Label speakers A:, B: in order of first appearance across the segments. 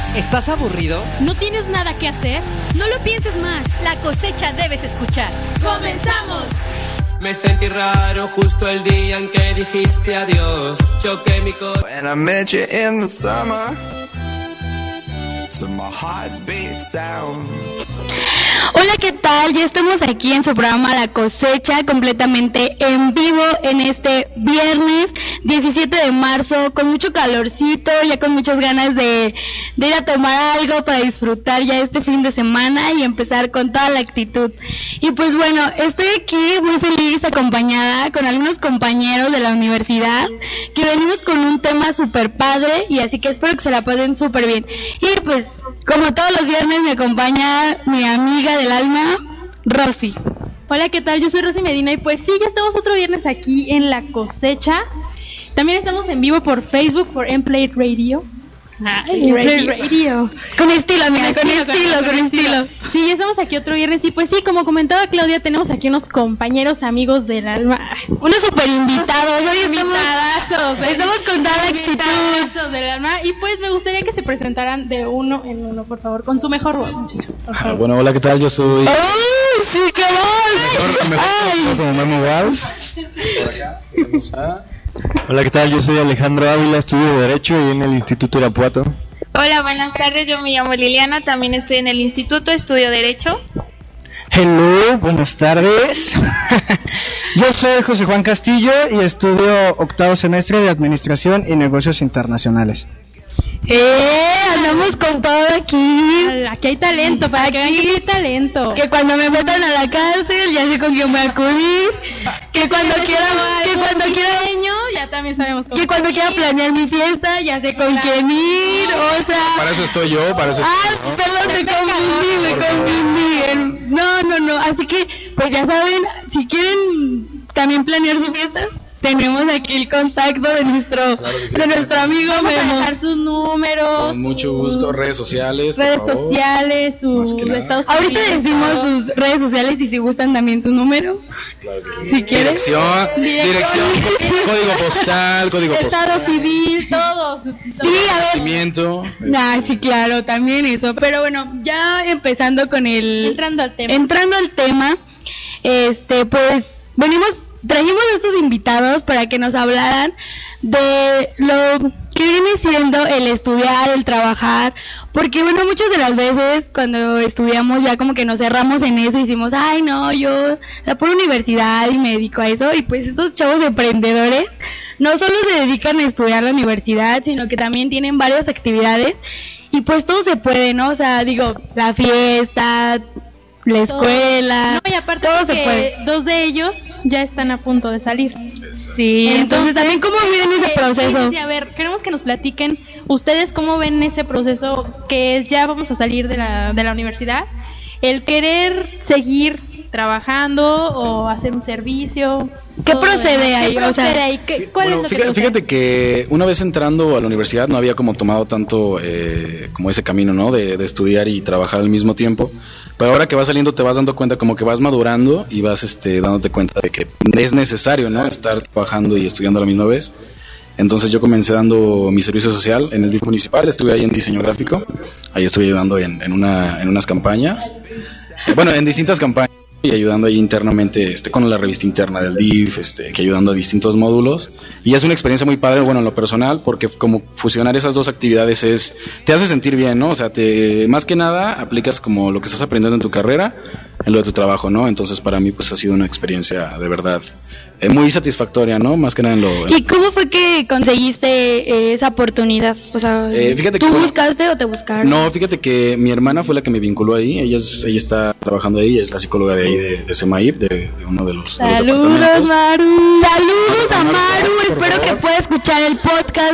A: ¿Estás aburrido?
B: ¿No tienes nada que hacer? No lo pienses más. La Cosecha debes escuchar. ¡Comenzamos!
C: Me sentí raro justo el día en que dijiste adiós. Choqué mi corazón.
D: When I met you in the summer, to my heartbeat sound.
E: Hola, ¿qué tal? Ya estamos aquí en su programa La Cosecha, completamente en vivo en este viernes 17 de marzo, con mucho calorcito, ya con muchas ganas de ir a tomar algo para disfrutar ya este fin de semana y empezar con toda la actitud. Y pues bueno, estoy aquí muy feliz, acompañada con algunos compañeros de la universidad, que venimos con un tema súper padre, y así que espero que se la pasen súper bien. Y pues, como todos los viernes, me acompaña mi amiga del alma, Rosy.
F: Hola, ¿qué tal? Yo soy Rosy Medina y pues sí, ya estamos otro viernes aquí en La Cosecha. También estamos en vivo por Facebook, por Emplate Radio. Radio.
E: Con estilo, amiga, con estilo.
F: Sí, ya estamos aquí otro viernes y pues sí, como comentaba Claudia, tenemos aquí unos compañeros amigos del alma.
E: Unos super invitados, hoy
F: estamos con toda la actitud del alma. Y pues me gustaría que se presentaran de uno en uno, por favor, con su mejor voz, muchachos.
G: Bueno, hola, ¿qué tal? Yo soy...
E: ¡Oh, sí, qué voz!
G: Mejor como Memo Walls. Hola, ¿qué tal? Yo soy Alejandro Ávila, estudio Derecho y en el Instituto Irapuato.
H: Hola, buenas tardes, yo me llamo Liliana, también estoy en el Instituto, estudio Derecho.
I: Hello, buenas tardes. Yo soy José Juan Castillo y estudio octavo semestre de Administración y Negocios Internacionales.
E: Andamos con todo aquí.
F: Aquí hay talento, para que vean que hay talento.
E: Que cuando me metan a la cárcel ya sé con quién voy a acudir. Que cuando quiera
F: ya también sabemos cómo.
E: Que cuando quiera planear mi fiesta ya sé con quién ir, o sea.
G: Para eso estoy yo,
E: perdón, me confundí. No, así que pues ya saben, si quieren también planear su fiesta, tenemos aquí el contacto de nuestro amigo.
F: Vamos a dejar sus números.
G: Con mucho gusto, redes sociales,
F: su estado civil.
E: Ahorita decimos sus redes sociales y si gustan también su número.
G: Claro que sí.
E: Si quieren.
G: Dirección, código postal,
F: estado civil, todo.
E: Sí, a ver. Sí, claro, también eso. Pero bueno, ya empezando con
F: Entrando al
E: tema, pues trajimos a estos invitados para que nos hablaran de lo que viene siendo el estudiar, el trabajar, porque bueno, muchas de las veces cuando estudiamos ya como que nos cerramos en eso y decimos, ay no, yo la pura universidad y me dedico a eso, y pues estos chavos emprendedores no solo se dedican a estudiar la universidad, sino que también tienen varias actividades y pues todo se puede, ¿no? O sea, digo, la fiesta, la escuela,
F: no, y aparte
E: todo se puede.
F: Dos de ellos ya están a punto de salir.
E: Sí, entonces también cómo viven ese proceso.
F: Sí, a ver, queremos que nos platiquen ustedes cómo ven ese proceso que es ya vamos a salir de la universidad, el querer seguir trabajando o hacer un servicio.
E: ¿Qué procede ahí?
F: ¿Cuál es lo que
G: fíjate que una vez entrando a la universidad no había como tomado tanto como ese camino, ¿no? De estudiar y trabajar al mismo tiempo. Pero ahora que vas saliendo te vas dando cuenta, como que vas madurando y vas dándote cuenta de que es necesario, ¿no? Estar trabajando y estudiando a la misma vez. Entonces yo comencé dando mi servicio social en el DIF municipal, estuve ahí en diseño gráfico, ahí estuve ayudando en unas campañas, en distintas campañas, y ayudando ahí internamente con la revista interna del DIF, que ayudando a distintos módulos, y es una experiencia muy padre, bueno, en lo personal, porque como fusionar esas dos actividades te hace sentir bien, ¿no? O sea, más que nada aplicas como lo que estás aprendiendo en tu carrera, en lo de tu trabajo, ¿no? Entonces para mí pues ha sido una experiencia de verdad muy satisfactoria, ¿no? Más que nada
E: ¿Y cómo fue que conseguiste esa oportunidad? O sea,
G: fíjate
E: ¿tú buscaste o te buscaron?
G: No, fíjate que mi hermana fue la que me vinculó ahí. Ella está trabajando ahí, es la psicóloga de ahí de SEMAIP, de uno de los
E: Saludos, Maru. Saludos a Maru. Espero que pueda escuchar el podcast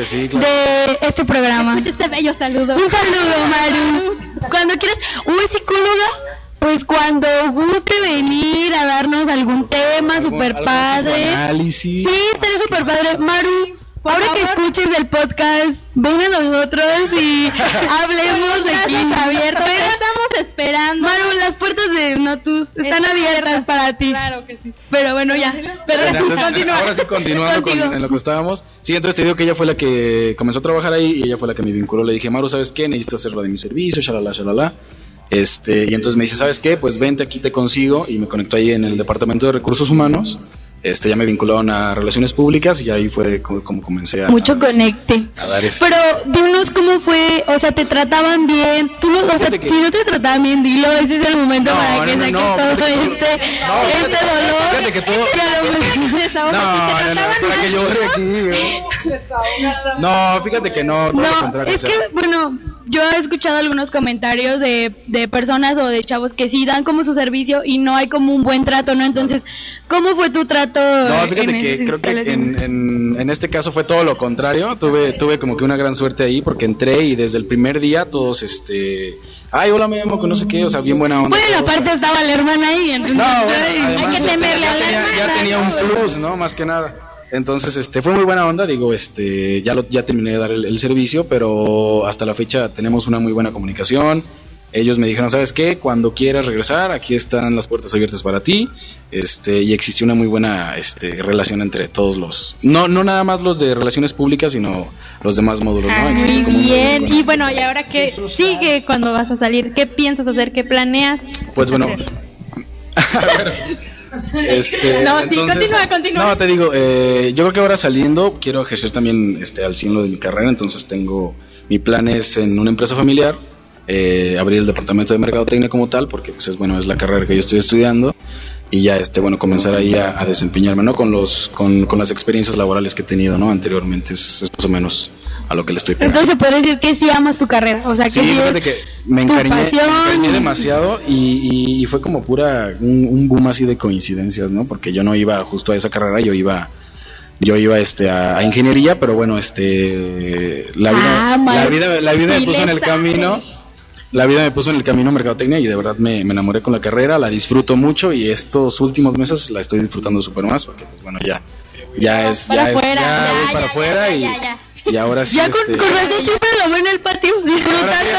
E: de este programa.
F: Escucha este bello saludo.
E: Un saludo, Maru. Cuando quieras, psicóloga, pues cuando guste venir a darnos algún tema súper padre.
G: Análisis.
E: Sí, estaría súper padre. Maru, ahora que escuches el podcast, ven a nosotros y hablemos de aquí.
F: Abierto. Pero estamos esperando.
E: Maru, las puertas de Notus están abiertas para para ti.
F: Claro que sí.
E: Pero bueno, ya. Pero
G: Entonces,
E: continúa.
G: ahora sí, continuando en lo que estábamos. Sí, entonces te digo que ella fue la que comenzó a trabajar ahí y ella fue la que me vinculó. Le dije, Maru, ¿sabes qué? Necesito hacer lo de mi servicio, shalala, shalala. Y entonces me dice, ¿sabes qué? Pues vente, aquí te consigo. Y me conectó ahí en el departamento de recursos humanos. Ya me vincularon a relaciones públicas y ahí fue como comencé a...
E: Mucho conecte.
G: A dar
E: Pero dinos cómo fue, o sea, ¿te trataban bien? Tú no, o sea,
G: Fíjate que-
E: si no te trataban bien, dilo, ese es el momento
G: No,
E: para que
G: no,
E: saques
G: no,
E: todo
G: fíjate que-
E: este dolor.
G: Fíjate que todo...
E: Que a lo mejor-
G: Para que yo aquí, güey. No, fíjate que no, todo lo
E: No,
G: contrario.
E: es que, bueno, yo he escuchado algunos comentarios de personas o de chavos que sí dan como su servicio y no hay como un buen trato, ¿no? Entonces, ¿cómo fue tu trato?
G: No, fíjate
E: en
G: que
E: esas
G: creo que
E: instalaciones?
G: en este caso fue todo lo contrario. Tuve como que una gran suerte ahí porque entré y desde el primer día todos, ay, hola Memo, que no sé qué, o sea, bien buena onda.
E: Bueno,
G: todos,
E: aparte estaba la hermana ahí, entonces
G: No, bueno,
E: hay
G: además,
E: que temerle a la hermana.
G: ya tenía un plus, ¿no? Más que nada. Entonces, fue muy buena onda, digo, ya terminé de dar el servicio, pero hasta la fecha tenemos una muy buena comunicación. Ellos me dijeron, ¿sabes qué? Cuando quieras regresar, aquí están las puertas abiertas para ti. Y existió una muy buena relación entre todos los, no nada más los de relaciones públicas, sino los demás módulos, ¿no? Existe como un
F: Bien,
G: módulo.
F: y bueno, ¿y ahora qué sigue cuando vas a salir? ¿Qué piensas hacer? ¿Qué planeas?
G: Pues bueno. A ver,
F: No, sí, continúa.
G: No, te digo, yo creo que ahora saliendo quiero ejercer también al 100 lo de mi carrera, entonces mi plan es en una empresa familiar abrir el departamento de mercadotecnia como tal, porque pues es la carrera que yo estoy estudiando y ya comenzar ahí a desempeñarme, ¿no? Con las experiencias laborales que he tenido, ¿no? Anteriormente es más o menos a lo que le estoy pegando.
E: Entonces se puede decir que sí amas tu carrera, o sea, que
G: Sí,
E: sí
G: fíjate
E: es
G: que me
E: tu
G: encariñé
E: pasión.
G: demasiado y fue como un boom así de coincidencias, ¿no? Porque yo no iba justo a esa carrera, yo iba a ingeniería, pero bueno, la vida me puso en el camino. La vida me puso en el camino a mercadotecnia y de verdad me enamoré con la carrera, la disfruto mucho y estos últimos meses la estoy disfrutando súper más porque pues bueno, ya voy para afuera y ahora sí
E: Ya con razón siempre lo ven en el patio disfrutando.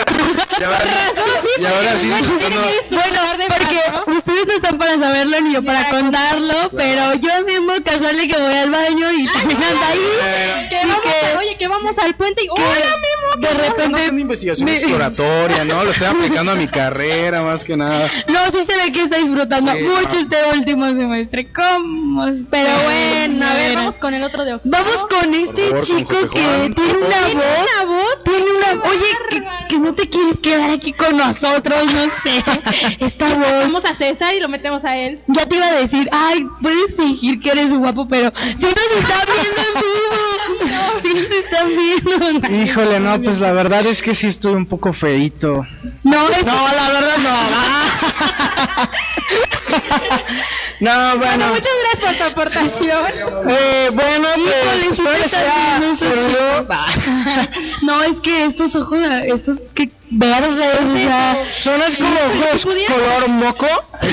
G: y ahora sí disfrutando.
E: Bueno, porque ustedes no están para saberlo ni yo para contarlo, pero yo mismo casual de que voy al baño y también anda ahí.
F: Oye, que vamos al puente y hola, Memo.
E: De
G: No
E: repente
G: haciendo investigación exploratoria, ¿no? Lo estoy aplicando a mi carrera más que nada.
E: no, sí se ve que está disfrutando
G: Sí,
E: mucho este último semestre. ¿Cómo?
F: Pero bueno, a ver, vamos con el otro de octavo.
E: Vamos con este
G: favor, con
E: chico
G: José
E: que
G: Juan.
E: tiene una voz, oye, que no te quieres quedar aquí con nosotros, no sé, esta voz.
F: Vamos a César y lo metemos a él.
E: Ya te iba a decir, ay, puedes fingir que eres guapo, pero si nos están viendo en vivo, si nos están viendo.
I: Híjole, no, pues la verdad es que sí estoy un poco feíto.
E: No,
I: la verdad no. No, bueno.
F: Muchas gracias por tu aportación.
I: Bueno, pues
E: Híjole,
I: espero
E: sí
I: que sea
E: te estás viendo
I: pero
E: no, es que estos ojos, estos que verdes, o sea,
I: son es como ojos color moco.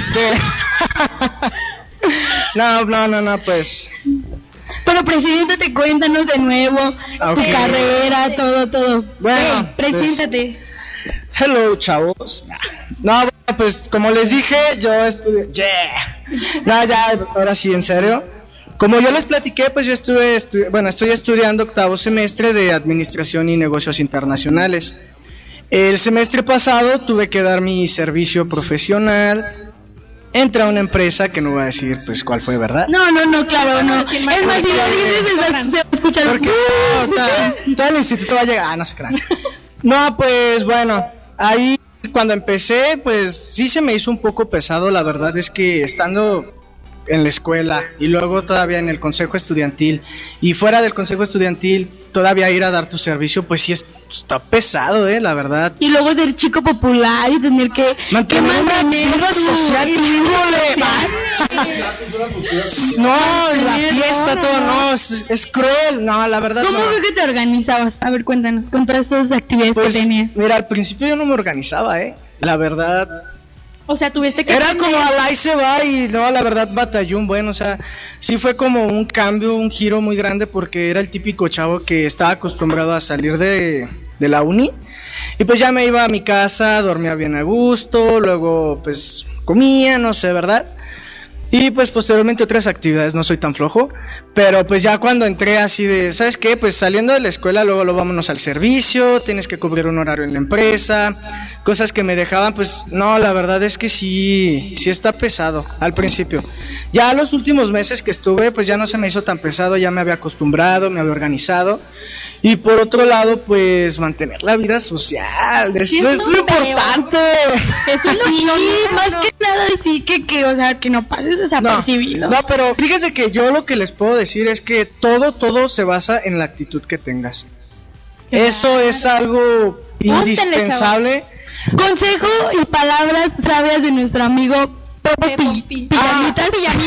I: No, pues.
E: pero preséntate, cuéntanos de nuevo tu
I: Ok.
E: carrera, todo.
I: Bueno,
E: Ven, preséntate.
I: Hello, chavos. No, bueno, pues como les dije, yo estudié. No, ya, ahora sí, en serio. Como yo les platiqué, pues yo estoy estudiando octavo semestre de Administración y Negocios Internacionales. El semestre pasado tuve que dar mi servicio profesional. Entré a una empresa que no voy a decir pues cuál fue, ¿verdad?
E: No, claro, no. Es más, si lo dices, se va a escuchar.
I: Porque todo el instituto va a llegar. No se crean. No, pues bueno, ahí cuando empecé, pues sí se me hizo un poco pesado. La verdad es que estando en la escuela y luego todavía en el consejo estudiantil y fuera del consejo estudiantil todavía ir a dar tu servicio, pues sí está pesado, la verdad.
E: Y luego ser chico popular y tener que
I: Mantener una vida social, no, la fiesta, todo, no, es cruel, no, la verdad
E: ¿Cómo
I: no.
E: fue que te organizabas? A ver, cuéntanos, con todas estas actividades
I: Pues,
E: que tenías.
I: mira, al principio yo no me organizaba, la verdad.
F: O sea, tuviste que...
I: Era como al ahí se va y no, la verdad batalló un buen, o sea, sí fue como un cambio, un giro muy grande porque era el típico chavo que estaba acostumbrado a salir de la uni y pues ya me iba a mi casa, dormía bien a gusto, luego pues comía, no sé, ¿verdad? Y pues posteriormente otras actividades, no soy tan flojo. Pero pues ya cuando entré así de, ¿sabes qué? Pues saliendo de la escuela, luego lo vámonos al servicio, tienes que cubrir un horario en la empresa, cosas que me dejaban, pues no, la verdad es que sí está pesado al principio. Ya los últimos meses que estuve, pues ya no se me hizo tan pesado, ya me había acostumbrado, me había organizado. Y por otro lado, pues mantener la vida social, eso es lo importante.
E: Eso es lo sí, más que nada decir que o sea, que no pases desapercibido.
I: No, pero fíjense que yo lo que les puedo decir es que todo se basa en la actitud que tengas. Claro. Eso es algo indispensable.
E: Consejo y palabras sabias de nuestro amigo Pepo Pijamitas.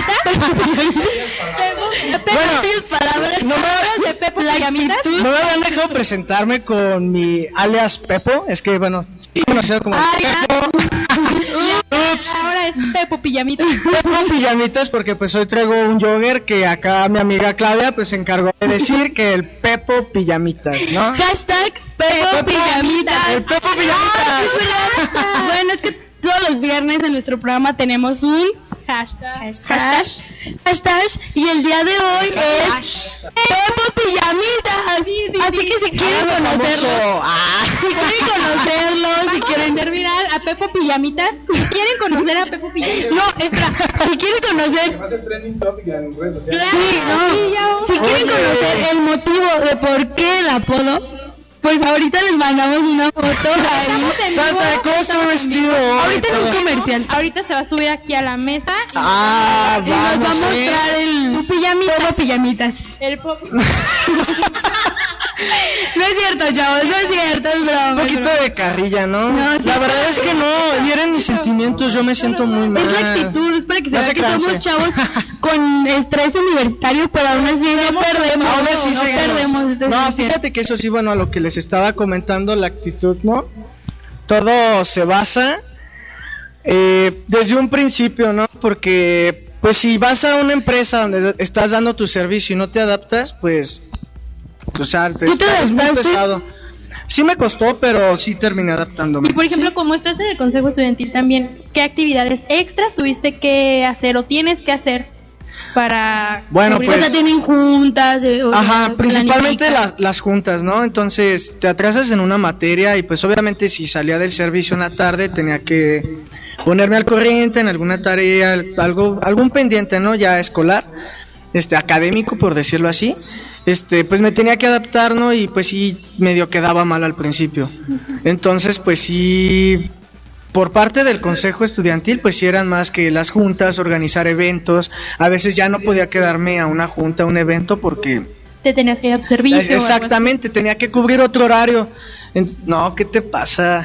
I: No me habían dejado presentarme con mi alias Pepo. Es que bueno, conocido como Pepo.
F: Ahora es Pepo Pijamitas.
I: Pepo Pijamitas porque pues hoy traigo un jogger que acá mi amiga Claudia pues se encargó de decir que el Pepo Pijamitas, ¿no?
E: Hashtag Pepo Pijamitas.
I: El Pepo Pijamitas.
E: Bueno, es que todos los viernes en nuestro programa tenemos un
F: hashtag
E: y el día de hoy es Pepo Pijamitas. Así que si quieren conocerlo, si quieren
F: hacer viral a Pepo Pijamitas, si quieren conocer a Pepo Pijamitas,
E: no, espera, si quieren conocer,
G: va a ser trending topic en redes sociales.
E: Si quieren conocer el motivo de por qué el apodo, pues ahorita les mandamos una foto ahí.
I: ¿Cómo estoy vestido hoy?
E: Ahorita en un comercial.
F: Ahorita se va a subir aquí a la mesa y
E: nos va a mostrar el pijamitas.
F: El pop.
E: No es cierto, chavos, no es cierto, es broma.
I: Un poquito de carrilla, ¿no? La verdad es que no, hieren mis sentimientos, yo me siento muy mal.
E: Es la actitud, es para que se vea que somos chavos con estrés universitario, pero aún así no perdemos.
I: Aún así
E: no perdemos.
I: No, fíjate que eso sí, bueno, a lo que les estaba comentando, la actitud, ¿no? Todo se basa desde un principio, ¿no? Porque, pues si vas a una empresa donde estás dando tu servicio y no te adaptas, pues... O sea, es muy pesado. Sí me costó, pero sí terminé adaptándome.
F: Y por ejemplo, como estás en el consejo estudiantil también, ¿qué actividades extras tuviste que hacer o tienes que hacer para...
I: Bueno, pues...
E: O sea, tienen juntas.
I: Principalmente las juntas, ¿no? Entonces, te atrasas en una materia y pues obviamente si salía del servicio en la tarde tenía que ponerme al corriente en alguna tarea, algún pendiente, ¿no? Ya escolar, académico, por decirlo así. Pues me tenía que adaptar, ¿no? Y pues sí, medio quedaba mal al principio. Entonces, pues sí, por parte del consejo estudiantil, pues sí eran más que las juntas, organizar eventos. A veces ya no podía quedarme a una junta, a un evento, porque...
F: Te tenías que ir a tu servicio.
I: Exactamente, tenía que cubrir otro horario. No, ¿qué te pasa?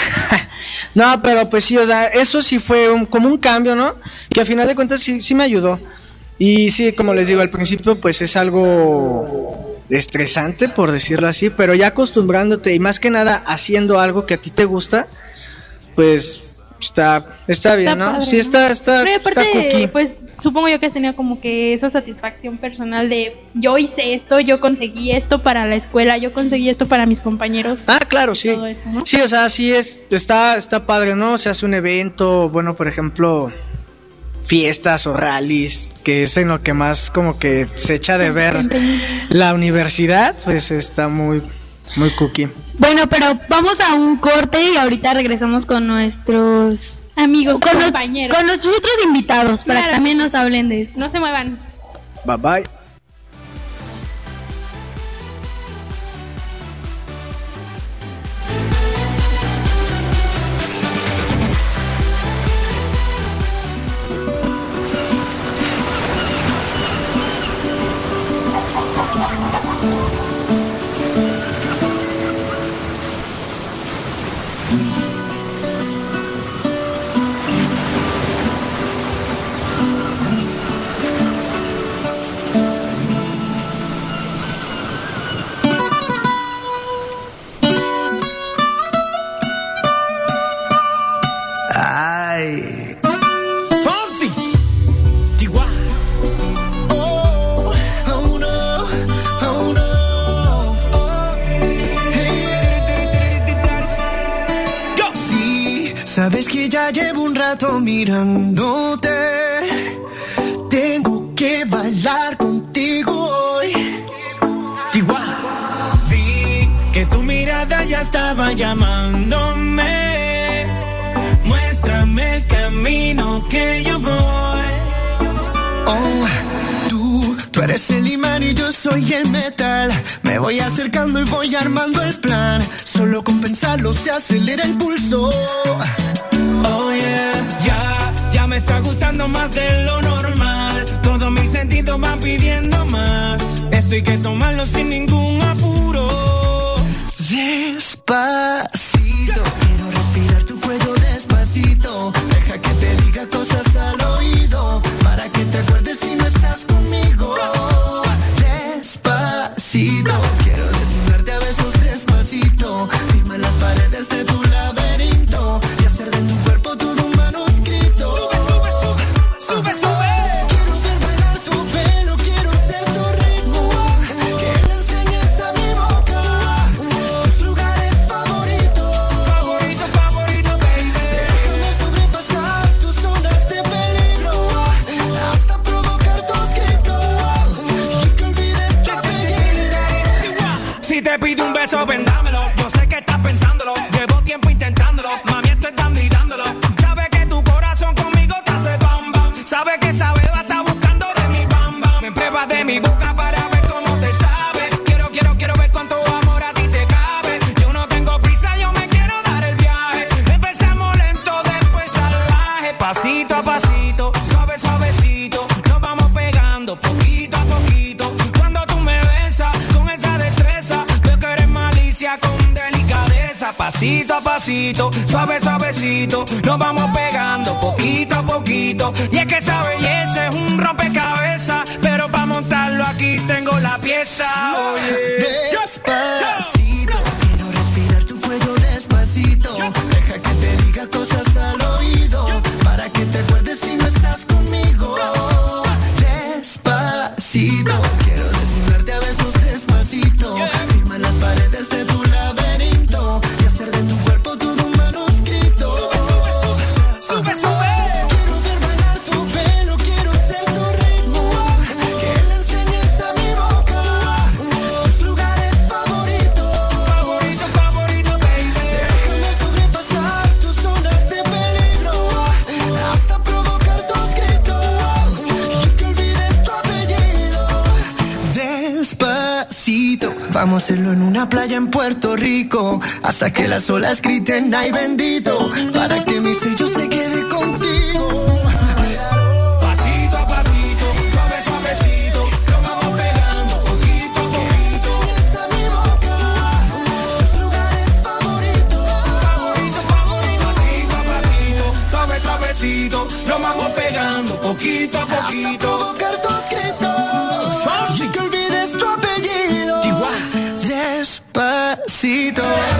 I: No, pero pues sí, o sea, eso sí fue como un cambio, ¿no? Que a final de cuentas sí me ayudó. Y sí, como les digo, al principio pues es algo estresante, por decirlo así, pero ya acostumbrándote y más que nada haciendo algo que a ti te gusta, pues está bien, ¿no?
F: Padre,
I: sí, está
F: pero aparte,
I: está cookie.
F: pues supongo yo que has tenido como que esa satisfacción personal de yo hice esto, yo conseguí esto para la escuela, yo conseguí esto para mis compañeros.
I: Ah, claro, sí.
F: Todo eso, ¿no?
I: Sí, o sea, sí está padre, ¿no? Se hace un evento, bueno, por ejemplo, fiestas o rallies, que es en lo que más como que se echa de ver la universidad, pues está muy cookie.
E: Bueno, pero vamos a un corte y ahorita regresamos con nuestros
F: amigos, compañeros,
E: con nuestros otros invitados, para que también nos hablen de esto.
F: No se muevan.
I: Bye bye.
A: Sabes que ya llevo un rato mirándote bailar contigo hoy. Vi que tu mirada ya estaba llamándome. Muéstrame el camino que yo voy. Oh, tú eres el imán y yo soy el metal. Me voy acercando y voy armando el plan. Solo con pensarlo se acelera el pulso. Oh yeah, ya me está gustando más de lo normal. Todos mis sentidos van pidiendo más. Esto hay que tomarlo sin ningún apuro. Despacito, quiero respirar tu cuello despacito. Deja que te diga cosas al oído, para que te acuerdes si no estás conmigo. Despacito, quiero desnudarte a besos despacito. Firma las paredes de tu laberinto y hacer de tu cuerpo todo un manuscrito. Sube, sube, sube, sube, sube. Quiero ver bailar tu pelo, quiero ser tu ritmo. Que le enseñes a mi boca tus lugares favoritos. Favorito, favorito, baby. Déjame sobrepasar tus zonas de peligro, hasta provocar tus gritos y que olvides tu apellido. Si te pido un beso, vendámelo. Yo sé que estás pensándolo. Llevo tiempo intentándolo. Mami, esto es dando y dándolo. Sabe que tu corazón conmigo te hace bam bam. Sabe que esa beba está buscando de mi bam bam. Me pruebas de mi boca para ver cómo te sabe. Quiero ver cuánto amor a ti te cabe. Yo no tengo prisa, yo me quiero dar el viaje. Empezamos lento, después salvaje. Pasito a pasito, suave, suavecito. Nos vamos pegando poquito a poquito. Cuando tú me besas con esa destreza, veo que eres malicia con delicadeza. Pasito a pasito, suave, suavecito. Nos vamos pegando poquito a poquito. Y es que esa belleza es un rompecabezas, pero para montarlo aquí tengo la pieza. Despacito, quiero respirar tu cuello despacito. Deja que te diga cosas al oído, para que te acuerdes si no estás conmigo. Despacito, quiero desnudarte a besos despacito. Firma las paredes de tu laberinto y hacer de tu cuerpo todo un manuscrito. Sube, sube, sube. Quiero ver bailar tu pelo, quiero ser tu ritmo. Que le enseñes a mi boca tus lugares favoritos. Favorito, favorito, baby. Déjame sobrepasar tus zonas de peligro, hasta provocar tus gritos y que olvides tu apellido. Despacito, vamos a hacerlo en una playa en Puerto Rico, hasta que las olas griten ay bendito, para que mi sello se quede contigo. Pasito a pasito, suave, suavecito, nos vamos pegando poquito a poquito. Enseñas a mi boca tus lugares favoritos. Favorito, favorito. Pasito a pasito, suave, suavecito, nos vamos pegando poquito a poquito. Hasta provocar tus gritos y que olvides tu apellido. Despacito.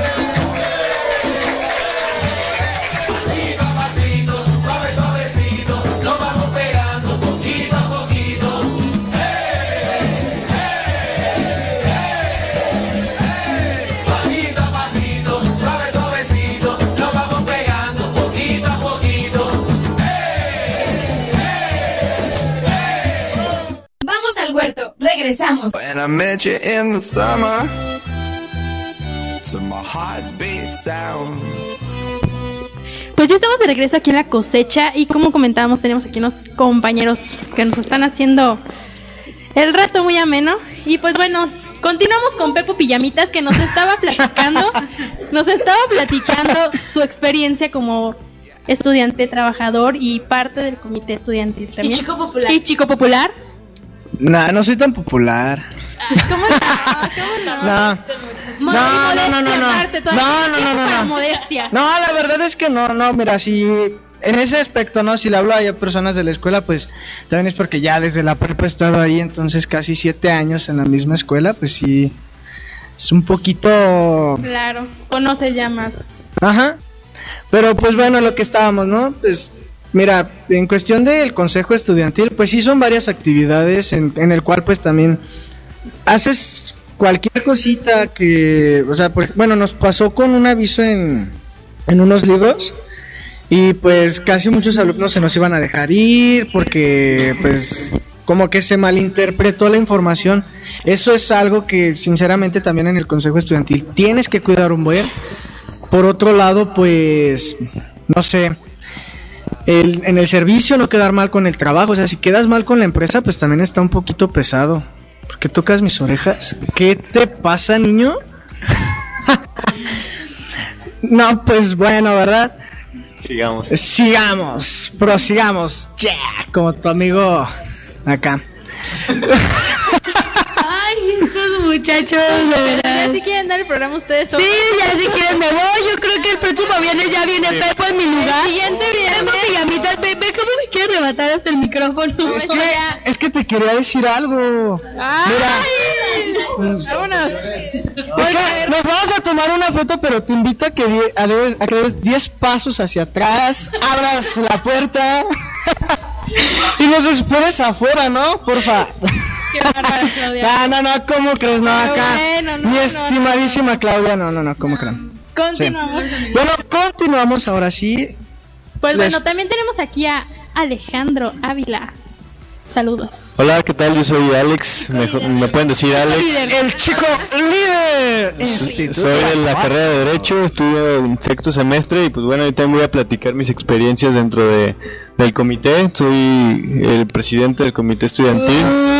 B: Vamos al huerto, regresamos.
D: When I met you in the summer, to my heartbeat sound.
F: Pues ya estamos de regreso aquí en La Cosecha y como comentábamos tenemos aquí unos compañeros que nos están haciendo el rato muy ameno. Y pues bueno, continuamos con Pepo Pijamitas, que nos estaba platicando su experiencia como estudiante trabajador y parte del comité estudiantil también.
B: Y chico popular.
F: Y chico popular.
I: Nah, no soy tan popular.
F: ¿Cómo no? Modestia.
I: No, la verdad es que no, mira, si en ese aspecto, no, si le hablo a personas de la escuela, pues también es porque ya desde la prepa he estado ahí, entonces casi 7 años en la misma escuela, pues sí, es un poquito...
F: Claro, conoces ya más.
I: Ajá, pero pues bueno, lo que estábamos, ¿no? Pues mira, en cuestión del consejo estudiantil, pues sí son varias actividades en el cual pues también haces cualquier cosita que, o sea, bueno, nos pasó con un aviso en unos libros y pues casi muchos alumnos se nos iban a dejar ir porque pues como que se malinterpretó la información. Eso es algo que sinceramente también en el consejo estudiantil tienes que cuidar un buen. Por otro lado, pues, no sé, en el servicio no quedar mal con el trabajo. O sea, si quedas mal con la empresa, pues también está un poquito pesado. ¿Por qué tocas mis orejas? ¿Qué te pasa, niño? No, pues bueno, ¿verdad? Prosigamos. Yeah, como tu amigo acá.
E: Ay, estos muchachos, de verdad.
F: ¿Ya si quieren dar el programa ustedes?
E: Sí, ya si quieren me voy. Yo creo que el próximo viernes ya viene Pepo en mi lugar.
F: El siguiente viernes.
E: Tengo pijamitas, Pepe. ¿Cómo me quieres arrebatar hasta el micrófono?
I: Es que te quería decir algo.
F: Vámonos.
I: Es que nos vamos a tomar una foto, pero te invito a que des 10 pasos hacia atrás, abras la puerta y nos esperes afuera, ¿no? Porfa.
F: Qué bárbara, Claudia.
I: No, ¿cómo crees? No, acá.
F: Bueno,
I: Mi estimadísima Claudia, no, ¿cómo creen?
F: Continuamos.
I: Sí. Bueno, continuamos ahora sí.
F: Pues bueno, también tenemos aquí a Alejandro Ávila. Saludos.
J: Hola, ¿qué tal? Yo soy Alex, me pueden decir Alex.
I: El chico líder.
J: Soy de la carrera de Derecho, estudio en sexto semestre y pues bueno, ahorita voy a platicar mis experiencias dentro del comité. Soy el presidente del comité estudiantil.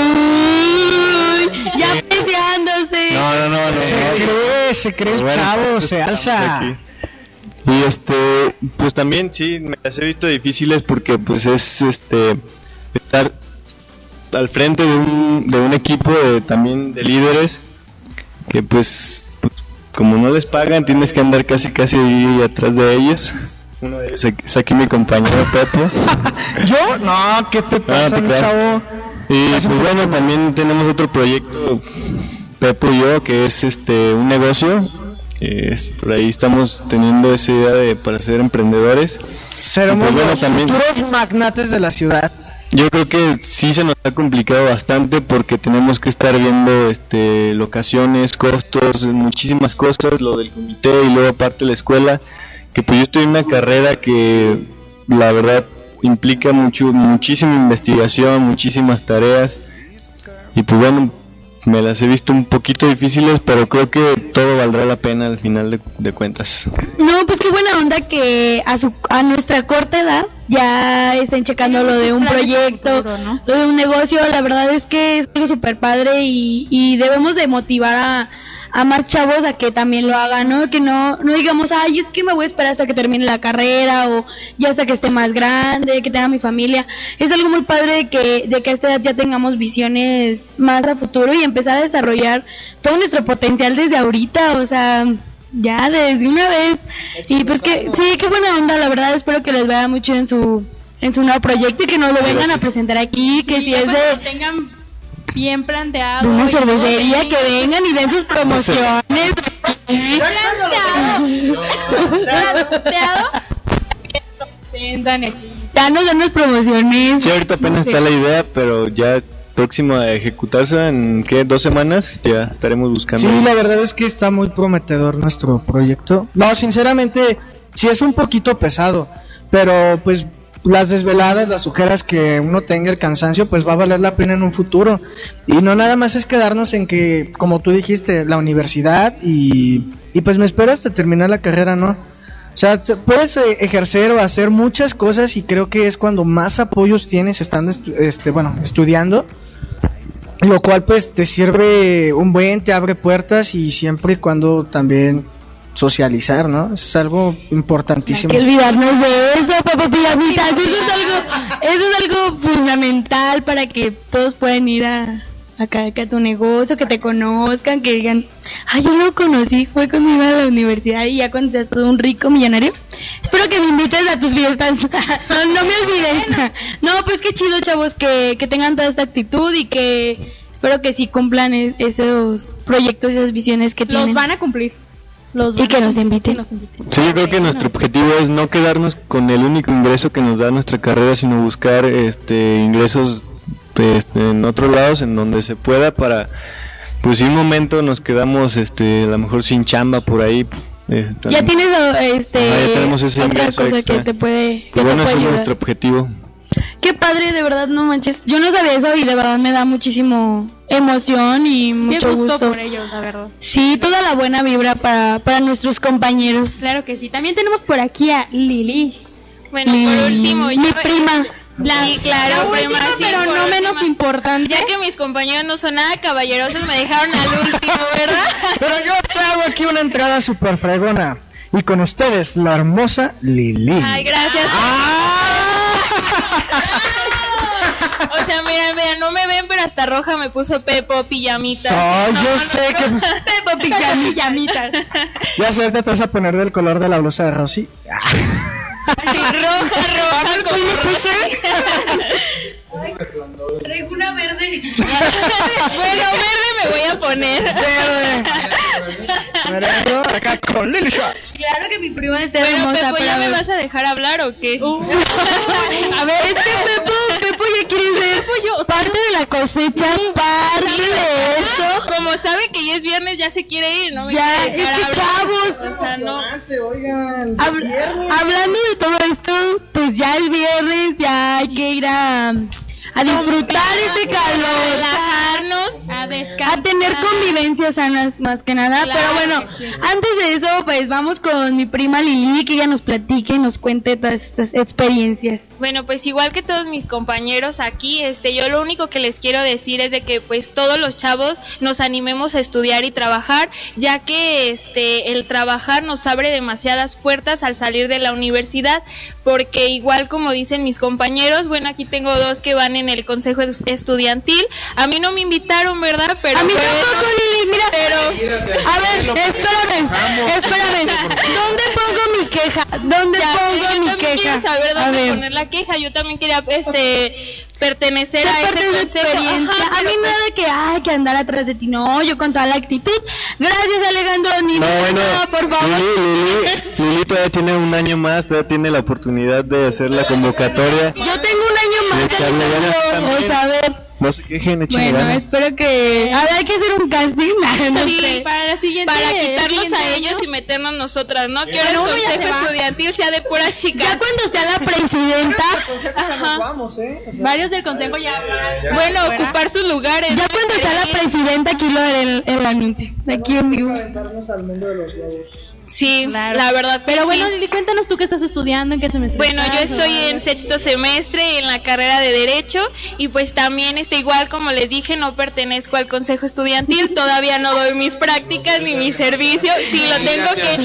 E: Ya apreciándose.
J: No.
I: Se cree el chavo, se alza.
J: Y pues también sí, me las he visto difíciles porque pues es estar al frente de un equipo también de líderes que pues como no les pagan tienes que andar casi ahí atrás de ellos. Uno de ellos es aquí mi compañero Pepo.
I: ¿Yo? No, ¿qué te pasa, mi chavo?
J: Y pues bueno, también tenemos otro proyecto, Pepo y yo, que es un negocio. Por ahí estamos teniendo esa idea para ser emprendedores.
I: Seremos pues, los futuros magnates de la ciudad.
J: Yo creo que sí se nos ha complicado bastante porque tenemos que estar viendo locaciones, costos, muchísimas cosas, lo del comité y luego aparte la escuela, que pues yo estoy en una carrera que la verdad implica muchísima investigación, muchísimas tareas y pues bueno, me las he visto un poquito difíciles, pero creo que todo valdrá la pena al final de cuentas.
E: No, pues qué buena onda que a nuestra corta edad ya estén checando lo de un proyecto, futuro, ¿no? Lo de un negocio. La verdad es que es algo súper padre y debemos de motivar a más chavos a que también lo hagan, ¿no? Que no digamos, ay, es que me voy a esperar hasta que termine la carrera o ya hasta que esté más grande, que tenga mi familia. Es algo muy padre de que a esta edad ya tengamos visiones más a futuro y empezar a desarrollar todo nuestro potencial desde ahorita, o sea, ya desde una vez. Y pues que sí, qué buena onda, la verdad. Espero que les vaya mucho en su nuevo proyecto y que nos lo vengan a presentar aquí, que si es de
F: tengan bien planteado.
E: Una cervecería, que vengan y den sus promociones. Ya nos dan las promociones.
J: Sí, ahorita apenas está la idea, pero ya próximo a ejecutarse en 2 semanas ya estaremos buscando.
I: Sí, la verdad es que está muy prometedor nuestro proyecto. No, sinceramente sí es un poquito pesado, pero pues las desveladas, las ojeras que uno tenga, el cansancio, pues va a valer la pena en un futuro. Y no nada más es quedarnos en que, como tú dijiste, la universidad y pues me espero hasta terminar la carrera, ¿no? O sea, puedes ejercer o hacer muchas cosas y creo que es cuando más apoyos tienes estando estudiando, lo cual pues te sirve te abre puertas y siempre y cuando también socializar, ¿no? Es algo importantísimo.
E: Hay que olvidarnos de eso, papá pijamitas. Eso es algo fundamental para que todos puedan ir a tu negocio, que te conozcan, que digan, yo lo conocí, fue conmigo a la universidad y ya cuando seas todo un rico millonario, espero que me invites a tus fiestas. No me olvides. No, pues qué chido, chavos, que tengan toda esta actitud y que espero que sí cumplan esos proyectos y esas visiones que tienen.
F: Los van a cumplir.
E: Y que nos inviten.
J: Sí, yo creo que nuestro objetivo es no quedarnos con el único ingreso que nos da nuestra carrera, sino buscar ingresos en otros lados en donde se pueda, para pues si un momento nos quedamos a lo mejor sin chamba por ahí.
E: Ya tienes
J: ya tenemos ese
E: otra
J: ingreso
E: cosa
J: extra.
E: que te puede
J: Pues bueno, ese es
E: ayudar.
J: nuestro objetivo.
E: Qué padre, de verdad, no manches. Yo no sabía eso y de verdad me da muchísimo emoción y mucho gusto
F: por ellos, la verdad.
E: Sí, toda la buena vibra para nuestros compañeros.
F: Claro que sí. También tenemos por aquí a Lili.
H: Bueno, por último,
E: mi prima.
H: Sí, claro,
F: la última, pero no menos importante.
H: Ya que mis compañeros no son nada caballerosos, me dejaron al último, ¿verdad?
I: Pero yo te hago aquí una entrada súper fregona. Y con ustedes, la hermosa Lili.
H: Ay, gracias. O sea, mira, no me ven, pero hasta roja me puso Pepo pijamita.
I: Yo sé que...
H: Pepo pijamita.
I: Ya sé, ahorita te vas a poner del color de la blusa de Rosy.
H: Sí, roja.
I: ¿Cómo lo puse?
B: Traigo una verde.
H: Bueno, verde me voy a poner.
I: Verde. Acá con Lili Shots.
E: Claro que mi prima está
H: Bueno,
E: hermosa.
H: Pepo, ¿ya me vas a dejar hablar o qué?
E: A ver, es que Pepo ya quiere ser parte de la cosecha, parte de esto.
H: Como sabe que ya es viernes, ya se quiere ir, ¿no?
E: Ya, es que chavos.
H: O sea, no.
I: Oigan,
E: Hablando de todo esto, pues ya es viernes, ya hay que ir a disfrutar este calor,
H: relajarnos,
F: a descansar,
E: a tener convivencias sanas más que nada.
H: Claro,
E: pero bueno,
H: sí.
E: Antes de eso, pues vamos con mi prima Lili, que ella nos platique y nos cuente todas estas experiencias.
H: Bueno, pues igual que todos mis compañeros aquí, yo lo único que les quiero decir es de que pues todos los chavos nos animemos a estudiar y trabajar, ya que el trabajar nos abre demasiadas puertas al salir de la universidad, porque igual como dicen mis compañeros, bueno, aquí tengo dos que van en el consejo estudiantil. A mí no me invitaron, ¿verdad? Pero
E: a mí
H: bueno,
E: tampoco, Lili, mira.
H: Pero
E: a ver, espérame. ¿Dónde pongo mi queja? ¿Dónde pongo mi queja?
H: Quiero saber dónde poner la queja. Yo también quería pertenecer a ese consejo.
E: Ajá, a mí nada que hay que andar atrás de ti, no, yo con toda la actitud. Gracias, Alejandro. Por favor.
J: Lili todavía tiene un año más, todavía tiene la oportunidad de hacer la convocatoria.
E: Yo tengo un año más,
J: Alejandro.
E: A ver.
J: No se quejen, échenle
E: Bueno,
J: ganas.
E: espero que... A ver, hay que hacer un casting. No
H: Sí,
E: sé.
F: Para la siguiente.
H: para quitarnos
F: siguiente
H: a
F: año.
H: ellos y meternos nosotras, ¿no? Que ahora
F: Bueno,
H: el
F: uno ya se
H: consejo
F: va.
H: estudiantil sea de puras chicas.
E: Ya cuando sea la presidenta,
H: Ajá.
I: Vamos,
F: Varios del consejo ya.
H: Bueno, ocupar sus lugares.
E: ya cuando sea la presidenta, aquí lo haré el anuncio. Aquí en vivo.
I: Aventarnos al mundo de los lobos.
H: Sí,
F: Claro.
H: la verdad.
F: Pero
H: que
F: bueno,
H: sí.
F: Lili, cuéntanos tú qué estás estudiando, en qué semestre.
H: Bueno, yo
F: estás,
H: estoy en sexto semestre en la carrera de Derecho y pues también igual como les dije, no pertenezco al consejo estudiantil, todavía no doy mis prácticas ni mi servicio, si lo tengo que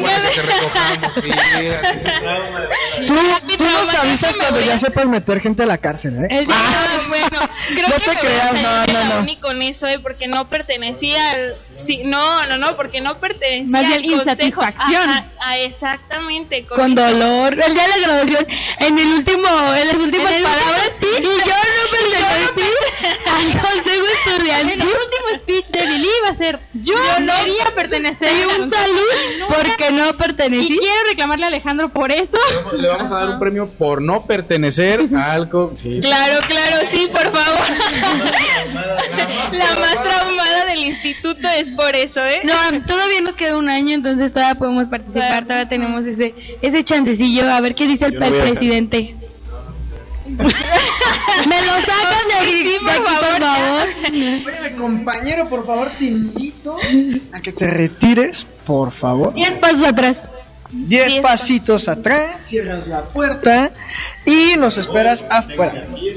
I: Tú nos avisas cuando ya sepas meter gente a la cárcel, ¿eh?
H: Bueno, creo
I: No
H: que
I: te
H: me voy
I: creas,
H: a salir de la
I: no.
H: uni con eso, porque no pertenecía al... Sí, no, porque no pertenecía
F: Más bien
H: al consejo.
F: insatisfacción.
H: Ajá, exactamente.
E: Con
H: eso.
E: dolor. El día de la graduación, en las últimas palabras, y yo no pertenecí al consejo estudiantil.
F: El último speech de Lili va a ser: yo no quería pertenecer.
E: Y un salud porque no pertenecí.
F: Y quiero reclamarle a Alejandro por eso.
G: Le vamos a dar un premio por no pertenecer a algo. Sí.
H: Claro, sí, por favor. La más traumada del instituto es por eso, ¿eh?
E: No, todavía nos queda un año, entonces todavía podemos participar, todavía tenemos ese chancecillo, a ver qué dice el presidente. Me lo sacan de aquí,
H: Sí, por favor.
I: Oye, compañero, por favor, te invito a que te retires, por favor.
E: 10 pasos atrás.
I: 10 pasitos atrás, cierras la puerta y nos esperas afuera.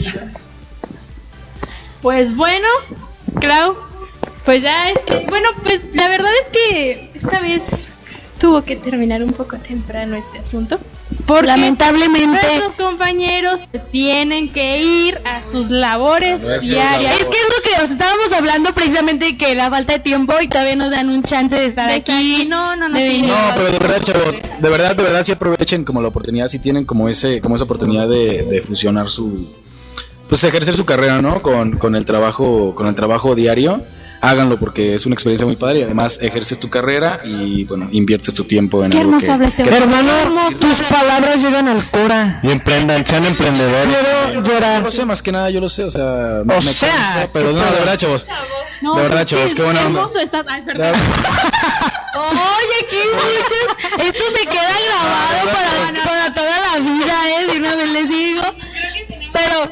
F: Pues bueno, Clau, pues ya bueno, pues la verdad es que esta vez tuvo que terminar un poco temprano este asunto. Porque
E: lamentablemente
F: nuestros compañeros tienen que ir a sus labores diarias.
E: es que es lo que os estábamos hablando precisamente, que la falta de tiempo y todavía nos dan un chance de estar aquí.
F: No,
E: de venir.
G: No, pero de verdad, chavos, de verdad, sí aprovechen como la oportunidad, si tienen como esa oportunidad de fusionar pues ejercer su carrera, ¿no? Con el trabajo diario. Háganlo porque es una experiencia muy padre y además ejerces tu carrera y bueno, inviertes tu tiempo en
E: Qué
G: algo
E: hermoso habla este hombre.
I: Hermano, tus palabras llegan al cora.
J: Y emprendan, sean emprendedores.
I: Quiero llorar.
G: Yo lo sé, más que nada yo lo sé, o sea,
I: O
G: me
I: sea,
G: consta, pero no, de verdad, chavos.
F: No,
G: de verdad,
F: es que
G: chavos, qué buena onda.
F: hermoso estás. Ay, perdón.
E: Oye, qué muchos. Esto se queda grabado para toda la vida, de una vez les digo. Pero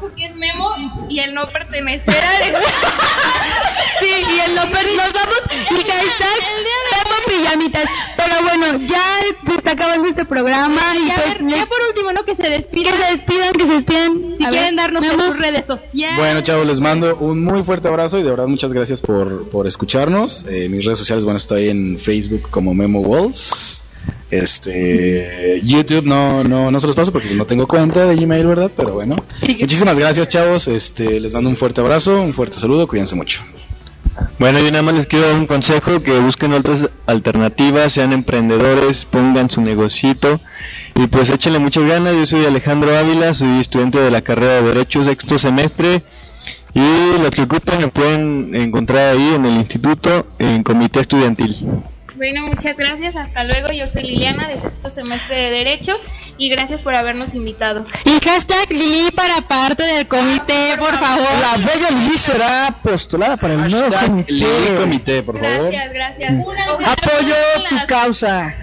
H: famoso que es Memo y el no pertenecer a
E: Sí, y el no nos vamos y hashtag Memo Pijamitas. Pero bueno, ya se está acabando este programa y
F: ya,
E: pues
F: ya por último, ¿no? Que se despidan.
E: Que se despidan.
F: Si quieren darnos en sus redes sociales.
G: Bueno, chavos, les mando un muy fuerte abrazo y de verdad muchas gracias por escucharnos. Mis redes sociales, bueno, estoy en Facebook como Memo Walls. YouTube no se los paso porque no tengo cuenta de Gmail, ¿verdad? Pero bueno, muchísimas gracias, chavos. Les mando un fuerte abrazo, un fuerte saludo, cuídense mucho.
J: Bueno, yo nada más les quiero dar un consejo, que busquen otras alternativas, sean emprendedores, pongan su negocito y pues échenle muchas ganas. Yo soy Alejandro Ávila, soy estudiante de la carrera de Derecho, sexto semestre, y lo que ocupen me pueden encontrar ahí en el instituto, en comité estudiantil.
H: Bueno, muchas gracias, hasta luego. Yo soy Liliana, de sexto semestre de Derecho, y gracias por habernos invitado.
E: Y hashtag Lili para parte del comité, por favor.
I: La bella Lili será postulada para el nuevo comité.
G: Lili comité, por favor.
H: Gracias.
I: Apoyo tu causa.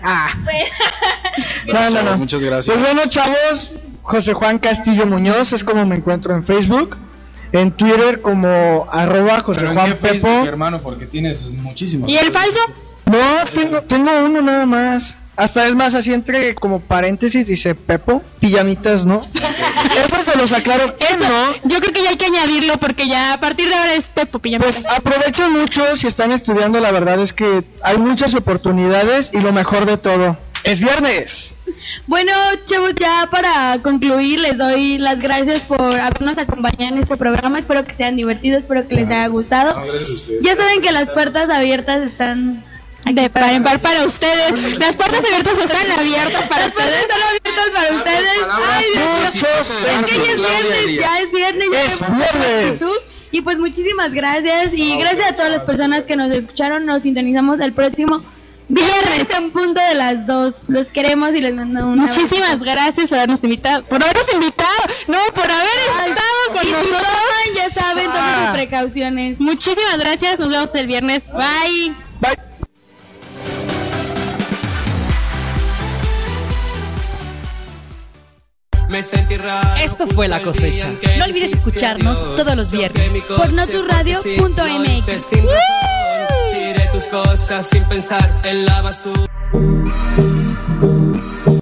I: No.
G: Muchas gracias.
I: Pues bueno, chavos, José Juan Castillo Muñoz es como me encuentro en Facebook. En Twitter como @José Juan Pepo.
G: Hermano, porque tienes muchísimos.
E: ¿Y el falso?
I: No, tengo uno nada más. Hasta es más, así entre como paréntesis dice Pepo, pijamitas, ¿no? Eso se los aclaro que no.
E: Yo creo que ya hay que añadirlo porque ya a partir de ahora es Pepo Pijamitas.
I: Pues aprovechen mucho si están estudiando, la verdad es que hay muchas oportunidades y lo mejor de todo, es viernes.
E: Bueno, chavos, ya para concluir les doy las gracias por habernos acompañado en este programa. Espero que sean divertidos, espero que les haya gustado.
G: Gracias a ustedes.
E: Ya saben que las puertas abiertas están de par en par para ustedes. Las puertas abiertas están abiertas para ustedes. Están abiertas para ustedes. Ay, Dios mío. Ya es viernes. Y pues muchísimas gracias. Y gracias a todas las personas que nos escucharon. Nos sintonizamos el próximo viernes en punto de las 2. Los queremos y les mando un abrazo. Muchísimas gracias por habernos invitado. Por haber estado con nosotros. Ya saben, tomen sus precauciones. Muchísimas gracias. Nos vemos el viernes. Bye.
B: Esto fue La Cosecha. No olvides escucharnos todos los viernes por notusradio.mx.
C: Tiré tus cosas sin pensar en la basura.